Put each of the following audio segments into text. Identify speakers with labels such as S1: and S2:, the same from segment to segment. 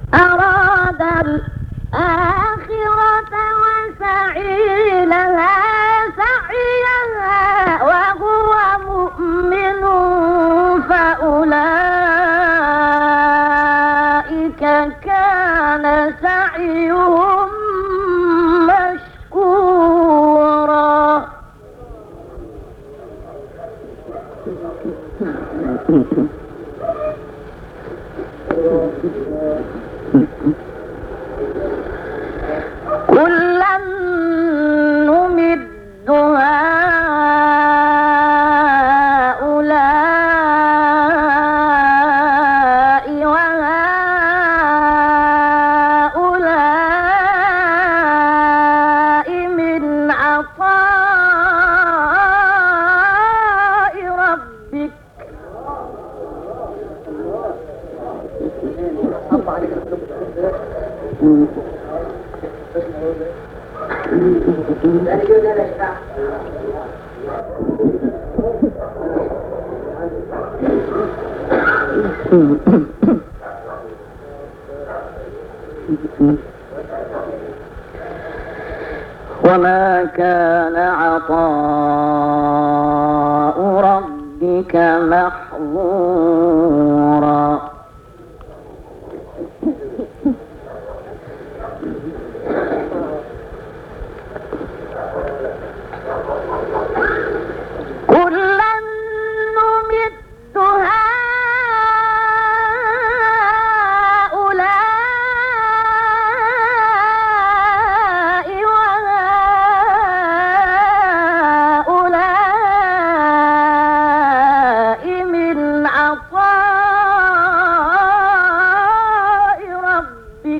S1: أراد الآخرة وسعي لها سعيها وهو مؤمن فأولئك كان سعيهم مشكورا. كلا نمد هؤلاء وهؤلاء من عطاء ربك وما كان عطاء ربك محظورا. كلا نمد هؤلاء وهؤلاء من عطاء ربك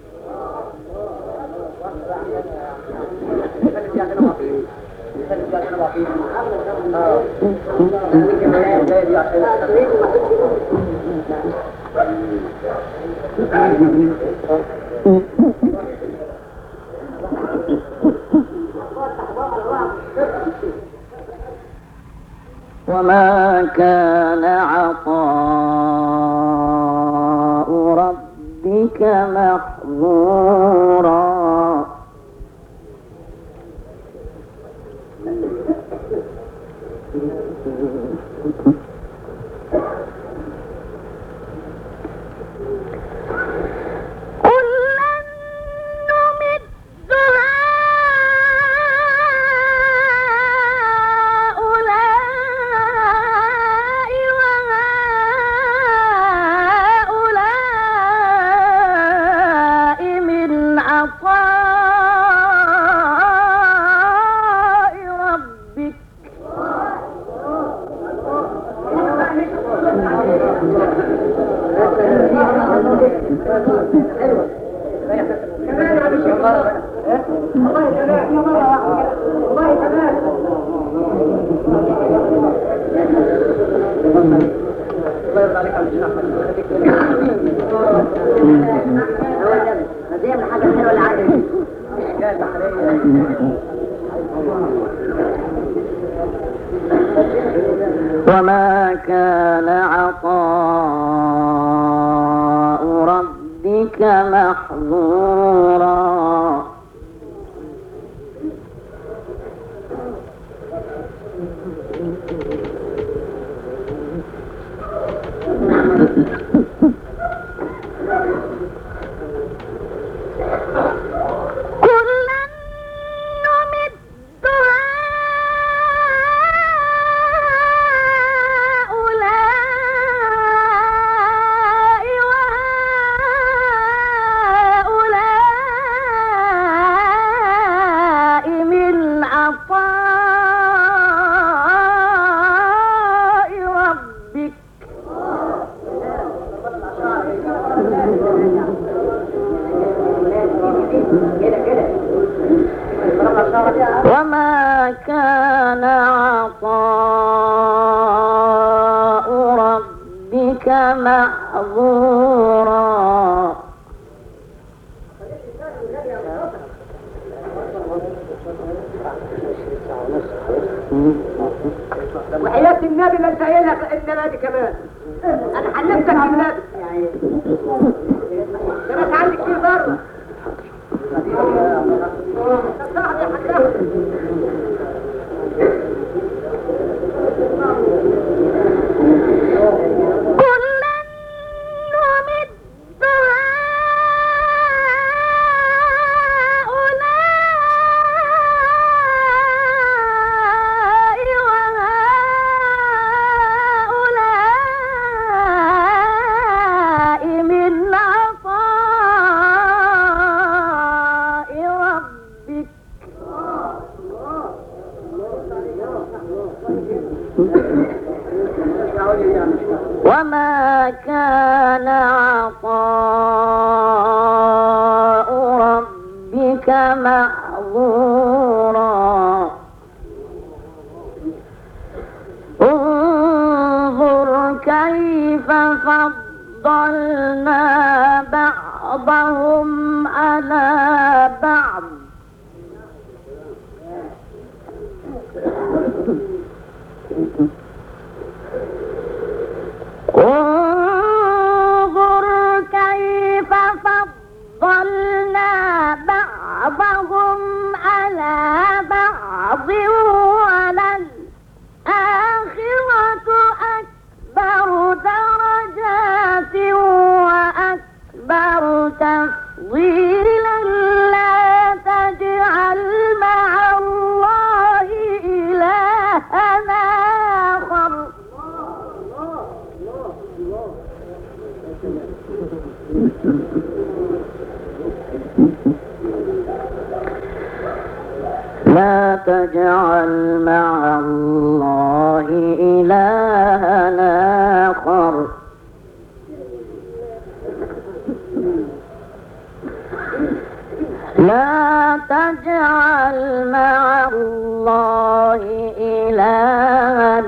S1: وما كان عطاء ربك محظورا. وما كان عطاء ربك محظورا. وما كان عطاء ربك محظورا.
S2: وحياة النبي ما انت قايلها النبي كمان. انا حلفتك بالنبي.
S1: كان عطاء ربك محظورا انظر كيف فضلنا بعضهم على بعض انظر كيف فضلنا بعضهم على بعض وللآخرة أكبر درجات وأكبر تفضيلا لا تجعل مع الله إلهنا آخر لا تجعل مع الله إلهنا آخر لا تجعل مع الله إلها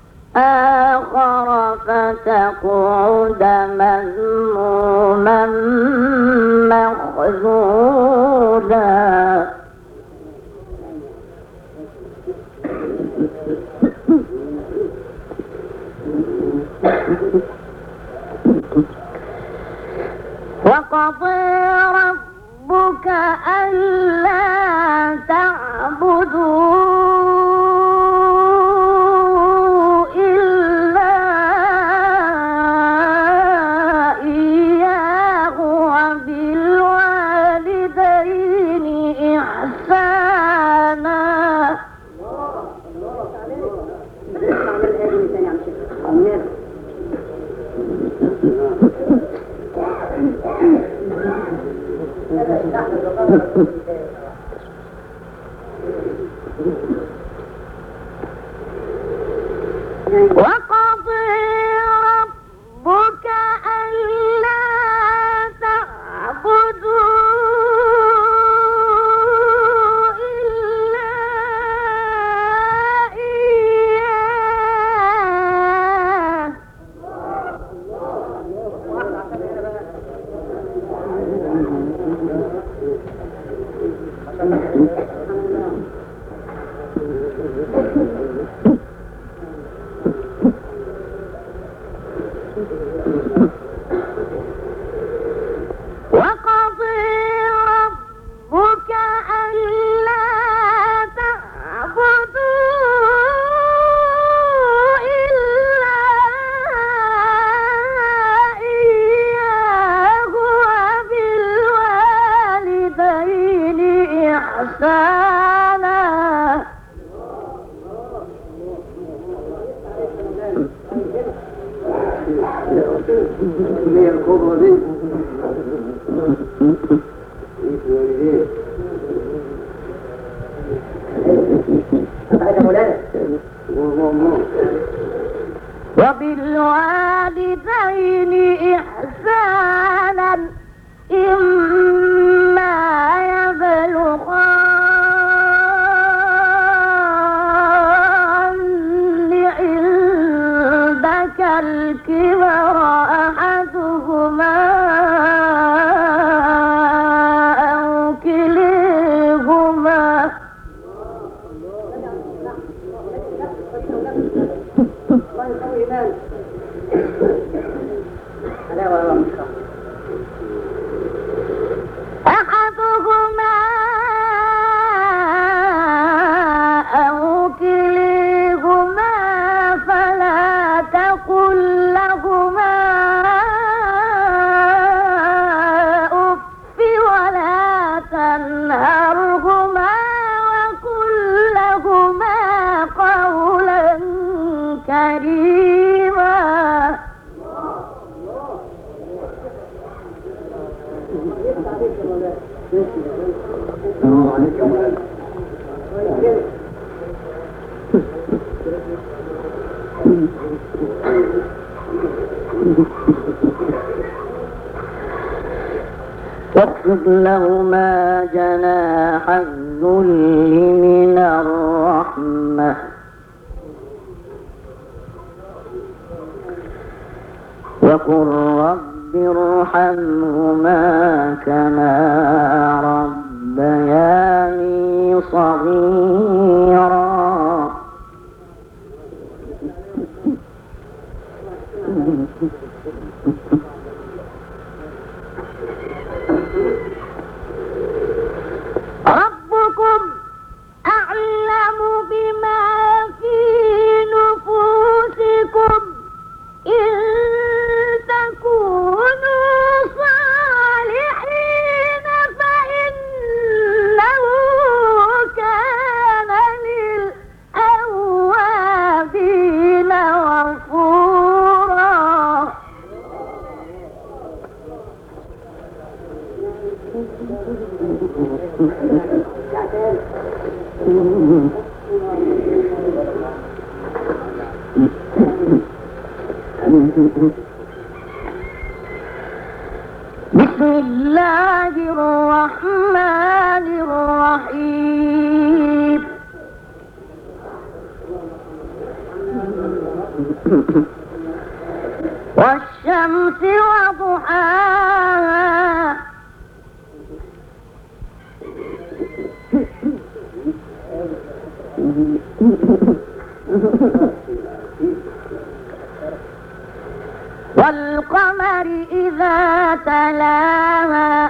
S1: آخر فتقعد مذموما مخذولا وقضى ربك ألا تعبدوا إلا إياه وبالوالدين إحسانا وقضى ربك ألا تعبدوا إلا إياه وقضى ربك ألا تعبدوا إلا إياه وبالوالدين إحسانا وبالوالدين إحسانا إما يبلغن عندك الكبر أحدهما أو كليهما أحدهما أو كليهما فلا تقل لهما أف ولا تنهرهما وقل لهما قولا كريما واخفض لهما جناح الذل من الرحمة وقل رب ارحمهما كما ربياني صغيرا. ربكم أعلم بما في نفوسكم إن تكونوا صالحين فإنه كان للأوابين غفورا. بسم الله الرحمن الرحيم. والشمس وضحاها والقمر إذا تلاها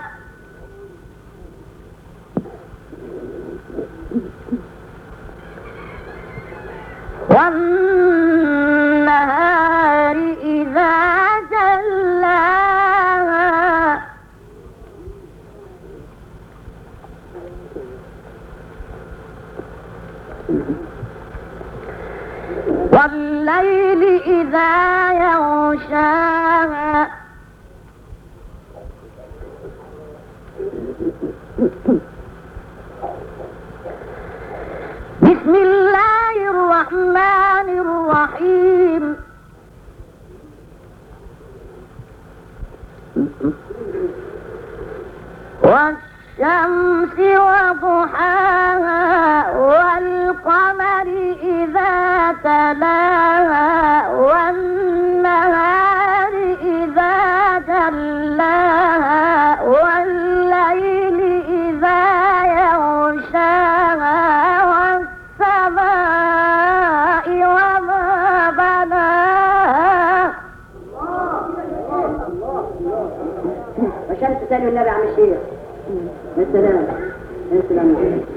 S1: والنهار إذا جلاها والليل إذا يغشاها بسم الله الرحمن الرحيم. والشمس وضحاها والقمر إذا تلاها والنهار إذا جلاها والليل إذا يغشاها والسماء وما بناها.
S2: وشمس تاني والنبي عم الشيخ. السلام السلام.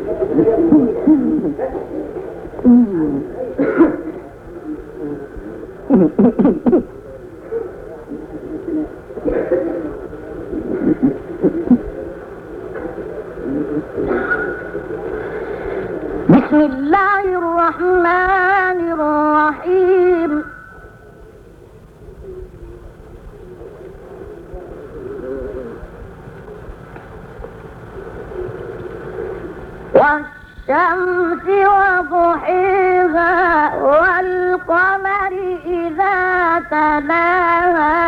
S1: بسم الله الرحمن الرحيم. والشمس وضحيها والقمر إذا تلاها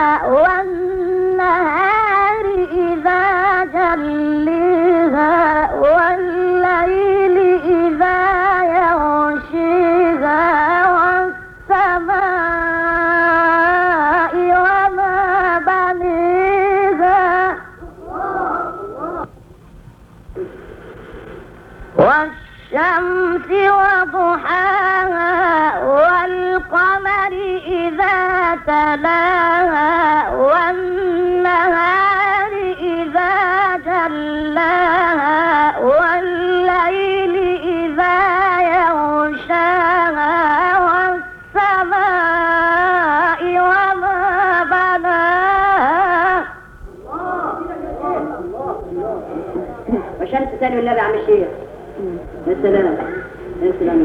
S1: والنهار إذا جليها والليل إذا يغشيها والسماء وما بنيها والشمس وضحاها والقمر إذا تلاها والنهار إذا جلاها والليل إذا يغشاها والسماء وما بناها.
S2: وشمس تاني والنبي عم الشيخ. السلام السلام.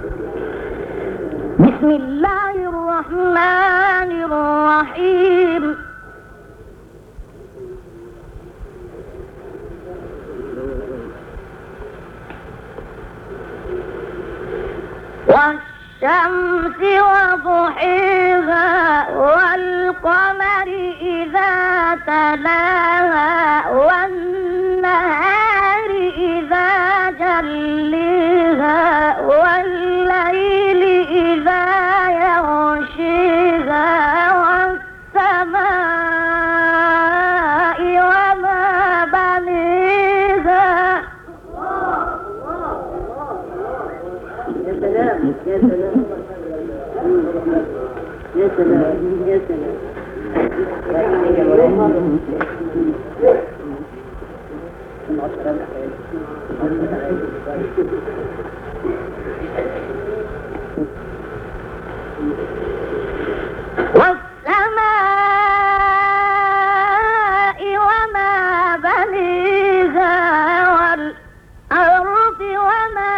S1: بسم الله الرحمن الرحيم. والشمس وضحيها والقمر إذا تلاها والنهار إذا جليها والليل إذا يغشيها والسماء وما بنيها.
S2: يا سلام يا سلام يا سلام يا سلام.
S1: والسماء وما بنيها والأرض وما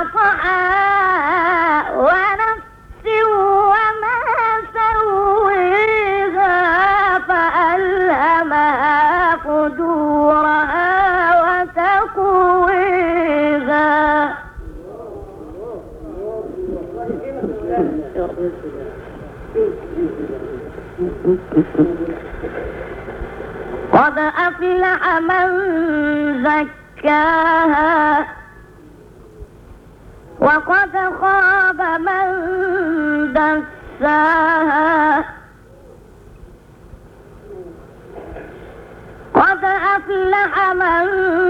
S1: طحاها ونفس وما سويها فألهمها فجورها وتقويها. قد أفلح من زكاها وقد خاب من دساها. قد أفلح من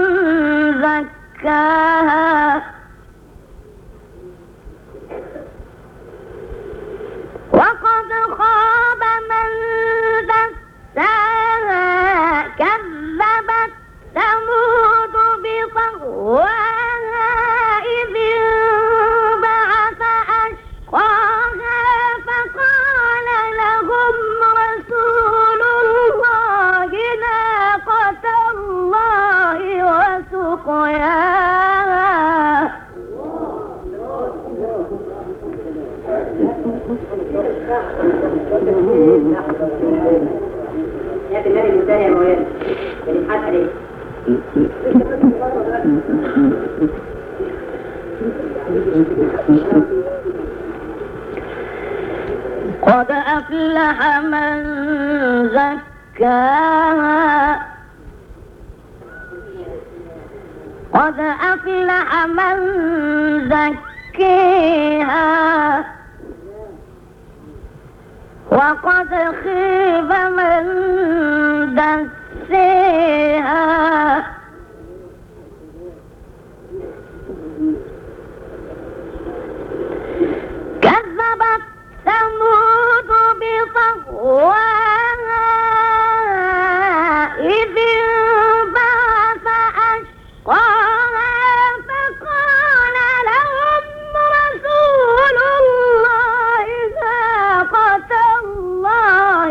S1: زكاها وقد خاب من دساها. كذبت ثمود بطغواها إذ انبعث أشقاها فقال لهم رسول الله ناقة الله وسقياها.
S2: يا بالله المنتهى يا مولانا بنضحك عليك.
S1: قد أفلح من زكاها قد أفلح من زكيها وقد خيب من دسيها. كذبت ثمود بطغواها إذ انبعث أشقاها فقال لهم رسول الله ناقة الله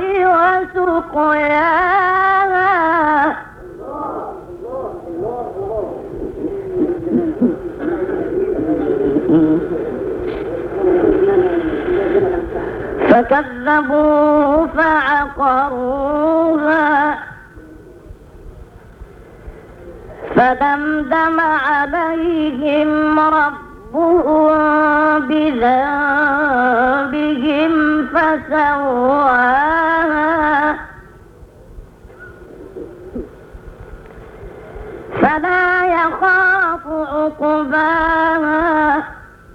S1: وسقياها. فكذبوا فعقروها فدمدم عليهم ربهم بذنبهم فسواها فلا يخاف عقباها.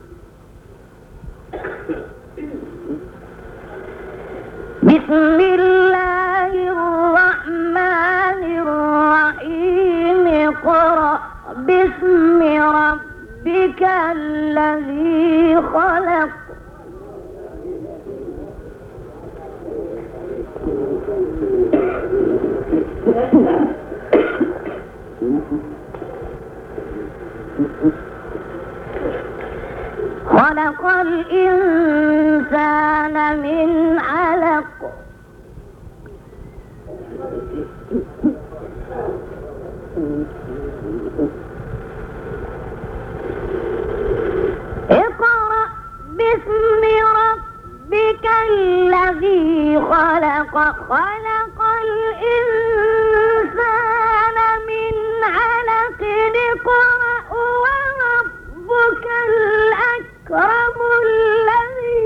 S1: بسم الله الرحمن الرحيم. اقرأ باسم ربك الذي خلق. خلق الإنسان من علق. اقرأ باسم ربك الذي خلق. خلق الإنسان من علق. اقرأ وربك الأكرم الذي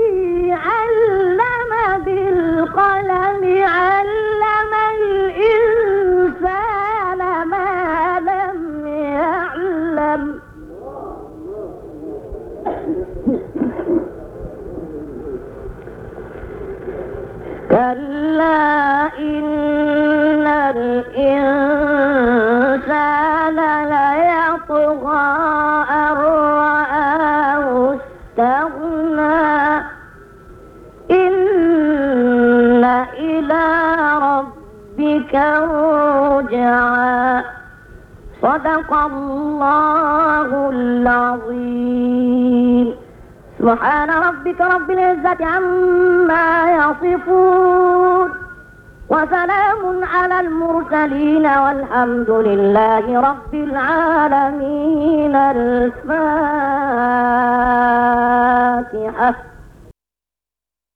S1: ربك رجعا. صدق الله العظيم. سبحان ربك رب العزة عما يصفون، وسلام على المرسلين، والحمد لله رب العالمين. الفاتحة.